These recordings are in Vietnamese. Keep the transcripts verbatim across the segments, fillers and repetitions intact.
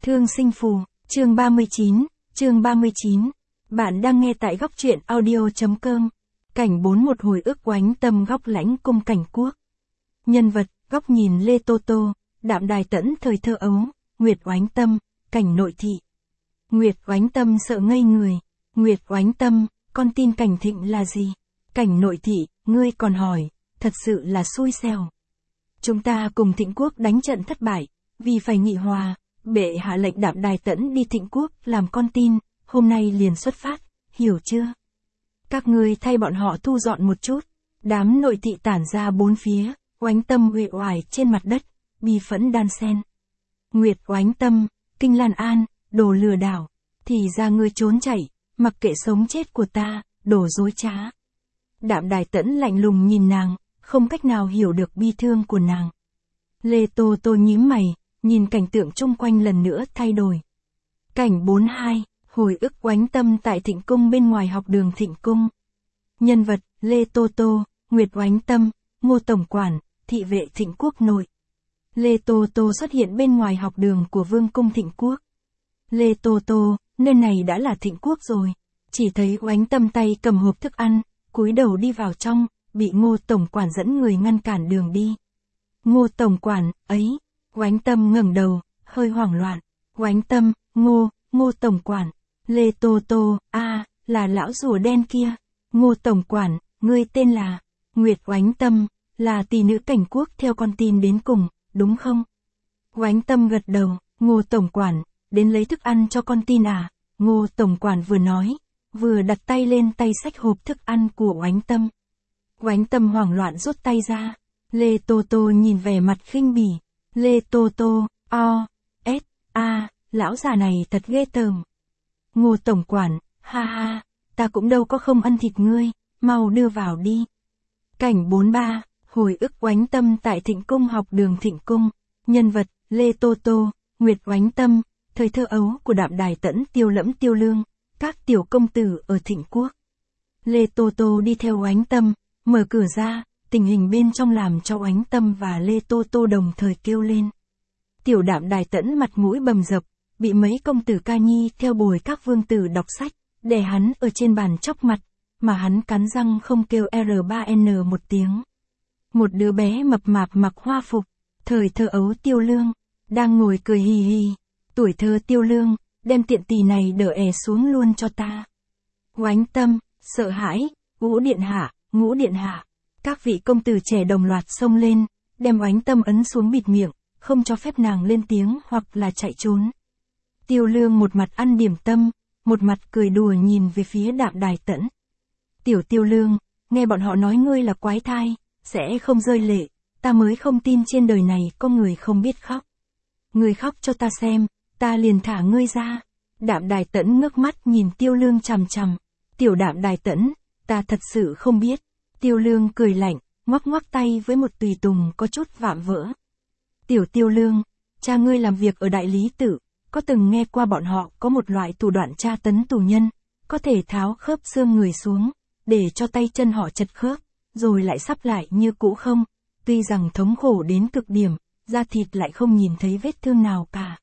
Thương sinh phù, chương ba mươi chín, chương ba mươi chín. Bạn đang nghe tại góc truyện audio.com. Cảnh bốn một hồi ức oánh tâm góc lãnh cung cảnh quốc. Nhân vật, góc nhìn Lê Tô Tô, Đạm Đài Tẫn thời thơ ấu, Nguyệt oánh tâm, cảnh nội thị. Nguyệt oánh tâm sợ ngây người. Nguyệt oánh tâm, con tin Cảnh Thịnh là gì? Cảnh nội thị, ngươi còn hỏi, thật sự là xui xẻo. Chúng ta cùng Thịnh quốc đánh trận thất bại, vì phải nghị hòa, bệ hạ lệnh Đạm Đài Tẫn đi Thịnh quốc làm con tin, hôm nay liền xuất phát, hiểu chưa? Các ngươi thay bọn họ thu dọn một chút. Đám nội thị tản ra bốn phía, oánh tâm uể oải trên mặt đất, bi phẫn đan sen. Nguyệt oánh tâm, Kinh Lan An, đồ lừa đảo, thì ra ngươi trốn chạy, mặc kệ sống chết của ta, đồ dối trá. Đạm Đài Tẫn lạnh lùng nhìn nàng, không cách nào hiểu được bi thương của nàng. Lê Tô Tô nhíu mày, nhìn cảnh tượng chung quanh lần nữa thay đổi. Cảnh bốn hai, hồi ức oánh tâm tại Thịnh cung bên ngoài học đường Thịnh cung. Nhân vật, Lê Tô Tô, Nguyệt oánh tâm, Ngô tổng quản, thị vệ Thịnh quốc nội. Lê Tô Tô xuất hiện bên ngoài học đường của vương cung Thịnh quốc. Lê Tô Tô, nơi này đã là Thịnh quốc rồi. Chỉ thấy oánh tâm tay cầm hộp thức ăn, cúi đầu đi vào trong, bị Ngô tổng quản dẫn người ngăn cản đường đi. Ngô tổng quản, ấy, oánh tâm ngẩng đầu, hơi hoảng loạn. Oánh tâm, Ngô, Ngô tổng quản. Lê Tô Tô, a, à, là lão rùa đen kia. Ngô tổng quản, ngươi tên là Nguyệt oánh tâm, là tỷ nữ Cảnh quốc theo con tin đến cùng, đúng không? Oánh tâm gật đầu. Ngô tổng quản, đến lấy thức ăn cho con tin à? Ngô tổng quản vừa nói, vừa đặt tay lên tay xách hộp thức ăn của oánh tâm. Oánh tâm hoảng loạn rút tay ra. Lê Tô Tô nhìn vẻ mặt khinh bỉ. Lê Tô Tô, o, s, a, lão già này thật ghê tởm. Ngô tổng quản, ha ha, ta cũng đâu có không ăn thịt ngươi, mau đưa vào đi. Cảnh bốn ba, hồi ức oánh tâm tại Thịnh cung học đường Thịnh cung. Nhân vật, Lê Tô Tô, Nguyệt oánh tâm, thời thơ ấu của Đạm Đài Tẫn Tiêu Lẫm Tiêu Lương, các tiểu công tử ở Thịnh quốc. Lê Tô Tô đi theo oánh tâm, mở cửa ra, tình hình bên trong làm cho oánh tâm và Lê Tô Tô đồng thời kêu lên. Tiểu Đạm Đài Tẫn mặt mũi bầm dập, bị mấy công tử ca nhi theo bồi các vương tử đọc sách, đè hắn ở trên bàn chóc mặt, mà hắn cắn răng không kêu R ba N một tiếng. Một đứa bé mập mạp mặc hoa phục, thời thơ ấu Tiêu Lương, đang ngồi cười hì hì. Tuổi thơ Tiêu Lương, đem tiện tỳ này đỡ è xuống luôn cho ta. Oánh tâm, sợ hãi, Ngũ điện hạ, Ngũ điện hạ. Các vị công tử trẻ đồng loạt xông lên, đem oánh tâm ấn xuống bịt miệng, không cho phép nàng lên tiếng hoặc là chạy trốn. Tiêu Lương một mặt ăn điểm tâm, một mặt cười đùa nhìn về phía Đạm Đài Tẫn. Tiểu Tiêu Lương, nghe bọn họ nói ngươi là quái thai, sẽ không rơi lệ, ta mới không tin trên đời này có người không biết khóc. Ngươi khóc cho ta xem, ta liền thả ngươi ra. Đạm Đài Tẫn ngước mắt nhìn Tiêu Lương chằm chằm. Tiểu Đạm Đài Tẫn, ta thật sự không biết. Tiêu Lương cười lạnh, ngoắc ngoắc tay với một tùy tùng có chút vạm vỡ. Tiểu Tiêu Lương, cha ngươi làm việc ở Đại Lý Tự, có từng nghe qua bọn họ có một loại thủ đoạn tra tấn tù nhân, có thể tháo khớp xương người xuống, để cho tay chân họ chật khớp, rồi lại sắp lại như cũ không? Tuy rằng thống khổ đến cực điểm, da thịt lại không nhìn thấy vết thương nào cả.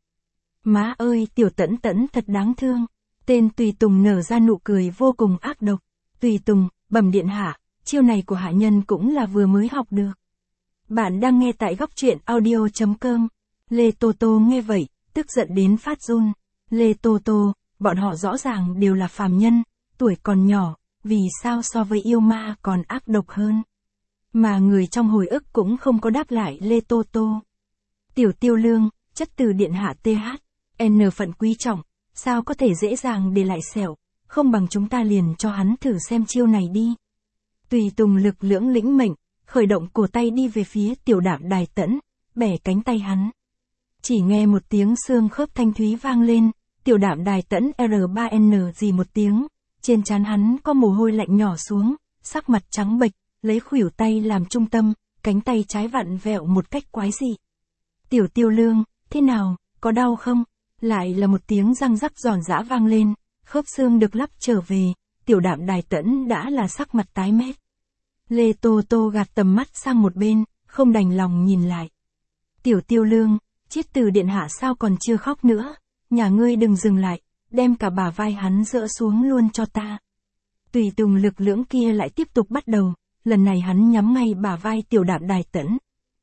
Má ơi, Tiểu Tẫn Tẫn thật đáng thương. Tên tùy tùng nở ra nụ cười vô cùng ác độc. Tùy tùng, bẩm điện hạ, chiêu này của hạ nhân cũng là vừa mới học được. Bạn đang nghe tại góc truyện audio.com. Lê Tô Tô nghe vậy, tức giận đến phát run. Lê Tô Tô, bọn họ rõ ràng đều là phàm nhân, tuổi còn nhỏ, vì sao so với yêu ma còn ác độc hơn? Mà người trong hồi ức cũng không có đáp lại Lê Tô Tô. Tiểu Tiêu Lương, chất từ điện hạ T H N phận quý trọng, sao có thể dễ dàng để lại sẹo, không bằng chúng ta liền cho hắn thử xem chiêu này đi. Tùy tùng lực lưỡng lĩnh mệnh, khởi động cổ tay đi về phía Tiểu Đạm Đài Tẫn, bẻ cánh tay hắn. Chỉ nghe một tiếng xương khớp thanh thúy vang lên, Tiểu Đạm Đài Tẫn R ba N gì một tiếng, trên trán hắn có mồ hôi lạnh nhỏ xuống, sắc mặt trắng bệch, lấy khuỷu tay làm trung tâm, cánh tay trái vặn vẹo một cách quái dị. Tiểu Tiêu Lương, thế nào, có đau không? Lại là một tiếng răng rắc giòn giã vang lên, khớp xương được lắp trở về, Tiểu Đạm Đài Tẫn đã là sắc mặt tái mét. Lê Tô Tô gạt tầm mắt sang một bên, không đành lòng nhìn lại. Tiểu Tiêu Lương, Chiết Từ điện hạ sao còn chưa khóc nữa? nhà ngươi đừng dừng lại, đem cả bả vai hắn dỡ xuống luôn cho ta. Tùy tùng lực lưỡng kia lại tiếp tục bắt đầu, lần này hắn nhắm ngay bả vai Tiểu Đạm Đài Tẫn.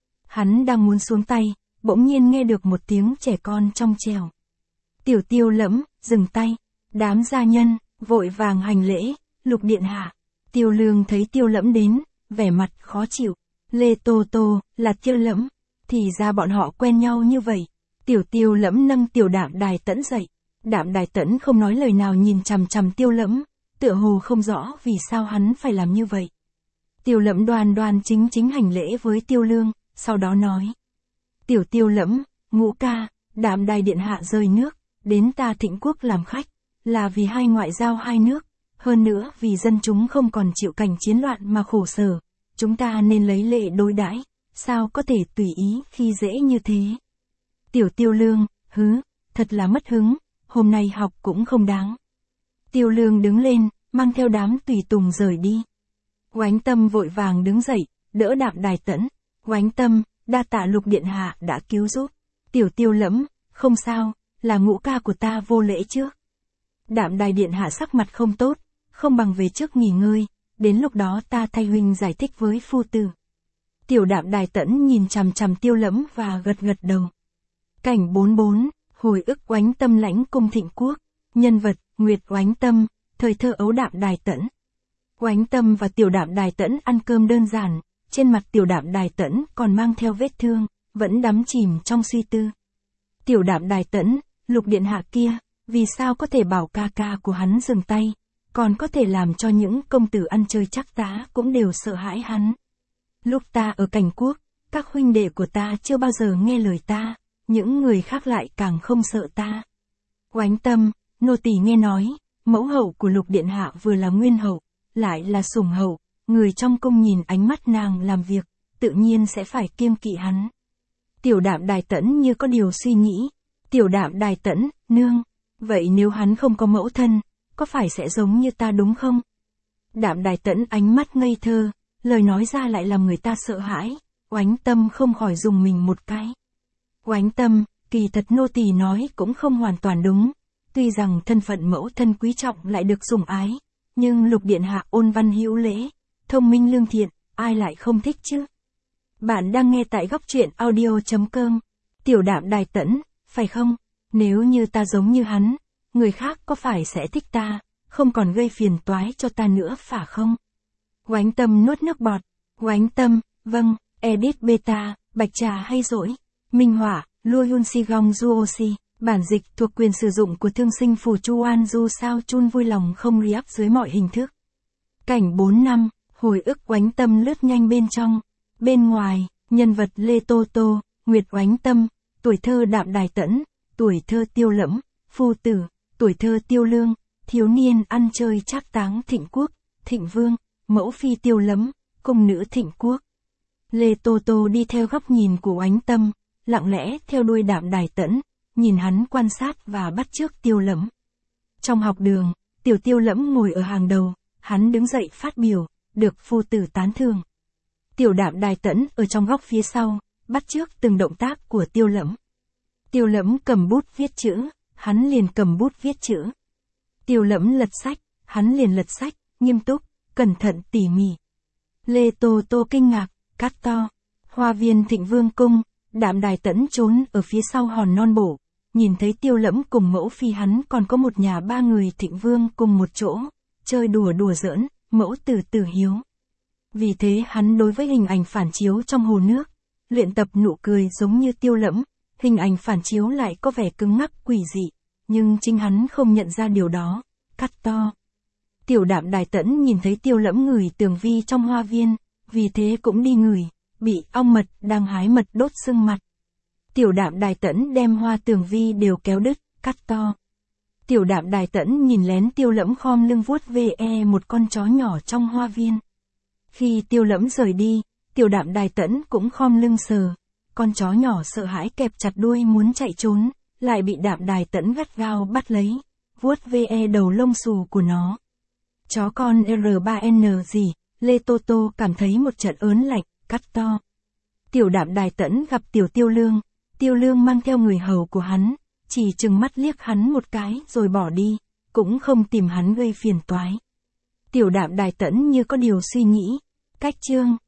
Hắn đang muốn xuống tay, bỗng nhiên nghe được một tiếng trẻ con trong trẻo. Tiểu Tiêu Lẫm, dừng tay. Đám gia nhân, vội vàng hành lễ, Lục điện hạ. Tiêu Lương thấy Tiêu Lẫm đến, vẻ mặt khó chịu. Lê Tô Tô, là Tiêu Lẫm. Thì ra bọn họ quen nhau như vậy. Tiểu Tiêu Lẫm nâng Tiểu Đạm Đài Tẫn dậy. Đạm Đài Tẫn không nói lời nào nhìn chằm chằm Tiêu Lẫm, tựa hồ không rõ vì sao hắn phải làm như vậy. Tiêu Lẫm đoan đoan chính chính hành lễ với Tiêu Lương, sau đó nói. Tiểu Tiêu Lẫm, Ngũ ca, Đạm Đài điện hạ rời nước, đến ta Thịnh Quốc làm khách, là vì hai ngoại giao hai nước, hơn nữa vì dân chúng không còn chịu cảnh chiến loạn mà khổ sở, chúng ta nên lấy lệ đối đãi, sao có thể tùy ý khi dễ như thế. Tiểu Tiêu Lương, hứ, thật là mất hứng, hôm nay học cũng không đáng. Tiêu Lương đứng lên, mang theo đám tùy tùng rời đi. Oánh Tâm vội vàng đứng dậy, đỡ Đạm Đài Tẫn. Oánh Tâm, đa tạ Lục điện hạ đã cứu giúp. Tiểu Tiêu Lẫm, không sao, là Ngũ ca của ta vô lễ trước. Đạm Đài điện hạ sắc mặt không tốt, không bằng về trước nghỉ ngơi, đến lúc đó ta thay huynh giải thích với phu tử. Tiểu Đạm Đài Tẫn nhìn chằm chằm Tiêu Lẫm và gật gật đầu. Cảnh bốn mươi bốn, hồi ức Oánh Tâm lãnh cung Thịnh Quốc. Nhân vật, Nguyệt Oánh Tâm, thời thơ ấu Đạm Đài Tẫn. Oánh Tâm và Tiểu Đạm Đài Tẫn ăn cơm đơn giản, trên mặt Tiểu Đạm Đài Tẫn còn mang theo vết thương, vẫn đắm chìm trong suy tư. Tiểu Đạm Đài Tẫn, Lục điện hạ kia, vì sao có thể bảo ca ca của hắn dừng tay, còn có thể làm cho những công tử ăn chơi chắc tá cũng đều sợ hãi hắn. Lúc ta ở Cảnh Quốc, các huynh đệ của ta chưa bao giờ nghe lời ta, những người khác lại càng không sợ ta. Oánh Tâm, nô tỳ nghe nói, mẫu hậu của Lục điện hạ vừa là nguyên hậu, lại là sủng hậu, người trong cung nhìn ánh mắt nàng làm việc, tự nhiên sẽ phải kiêng kỵ hắn. Tiểu Đạm Đài Tẫn như có điều suy nghĩ. Tiểu Đạm Đài Tẫn, nương, vậy nếu hắn không có mẫu thân, có phải sẽ giống như ta đúng không? Đạm Đài Tẫn ánh mắt ngây thơ, lời nói ra lại làm người ta sợ hãi, Oánh Tâm không khỏi dùng mình một cái. Oánh Tâm, kỳ thật nô tỳ nói cũng không hoàn toàn đúng, tuy rằng thân phận mẫu thân quý trọng lại được sủng ái, nhưng Lục điện hạ ôn văn hữu lễ, thông minh lương thiện, ai lại không thích chứ? Bạn đang nghe tại góc truyện audio chấm com. Tiểu Đạm Đài Tẫn, phải không? Nếu như ta giống như hắn, người khác có phải sẽ thích ta, không còn gây phiền toái cho ta nữa phải không? Oánh Tâm nuốt nước bọt. Oánh Tâm, vâng, Edit Beta, Bạch Trà hay Dỗi. Minh họa, Luoyun Sigong Juosi. Bản dịch thuộc quyền sử dụng của thương sinh Phù Chu An Du sao chun vui lòng không react dưới mọi hình thức. Cảnh bốn năm, hồi ức Oánh Tâm lướt nhanh bên trong. Bên ngoài, nhân vật Lê Tô Tô, Nguyệt Oánh Tâm, tuổi thơ Đạm Đài Tẫn, tuổi thơ Tiêu Lẫm, phu tử, tuổi thơ Tiêu Lương, thiếu niên ăn chơi trác táng Thịnh Quốc, Thịnh Vương, mẫu phi Tiêu Lẫm, cung nữ Thịnh Quốc. Lê Tô Tô đi theo góc nhìn của Oánh Tâm, lặng lẽ theo đuôi Đạm Đài Tẫn, nhìn hắn quan sát và bắt chước Tiêu Lẫm. Trong học đường, Tiểu Tiêu Lẫm ngồi ở hàng đầu, hắn đứng dậy phát biểu, được phu tử tán thưởng. Tiểu Đạm Đài Tẫn ở trong góc phía sau, bắt chước từng động tác của Tiêu Lẫm. Tiêu Lẫm cầm bút viết chữ, hắn liền cầm bút viết chữ. Tiêu Lẫm lật sách, hắn liền lật sách, nghiêm túc, cẩn thận tỉ mỉ. Lê Tô Tô kinh ngạc, cắt to. Hoa viên Thịnh Vương cung, Đạm Đài Tẫn trốn ở phía sau hòn non bộ, nhìn thấy Tiêu Lẫm cùng mẫu phi hắn còn có một nhà ba người Thịnh Vương cùng một chỗ, chơi đùa đùa giỡn, mẫu tử tử hiếu. Vì thế hắn đối với hình ảnh phản chiếu trong hồ nước, luyện tập nụ cười giống như Tiêu Lẫm, hình ảnh phản chiếu lại có vẻ cứng ngắc quỷ dị, nhưng chính hắn không nhận ra điều đó, cắt to. Tiểu Đạm Đài Tẫn nhìn thấy Tiêu Lẫm ngửi tường vi trong hoa viên, vì thế cũng đi ngửi, bị ong mật đang hái mật đốt sưng mặt. Tiểu Đạm Đài Tẫn đem hoa tường vi đều kéo đứt, cắt to. Tiểu Đạm Đài Tẫn nhìn lén Tiêu Lẫm khom lưng vuốt ve một con chó nhỏ trong hoa viên. Khi Tiêu Lẫm rời đi, Tiểu Đạm Đài Tẫn cũng khom lưng sờ, con chó nhỏ sợ hãi kẹp chặt đuôi muốn chạy trốn, lại bị Đạm Đài Tẫn gắt gao bắt lấy, vuốt ve đầu lông xù của nó. Chó con R ba N gì, Lê Tô Tô cảm thấy một trận ớn lạnh, cắt to. Tiểu Đạm Đài Tẫn gặp Tiểu Tiêu Lương, Tiêu Lương mang theo người hầu của hắn, chỉ trừng mắt liếc hắn một cái rồi bỏ đi, cũng không tìm hắn gây phiền toái. Tiểu Đạm đài tẫn như có điều suy nghĩ. Cách chương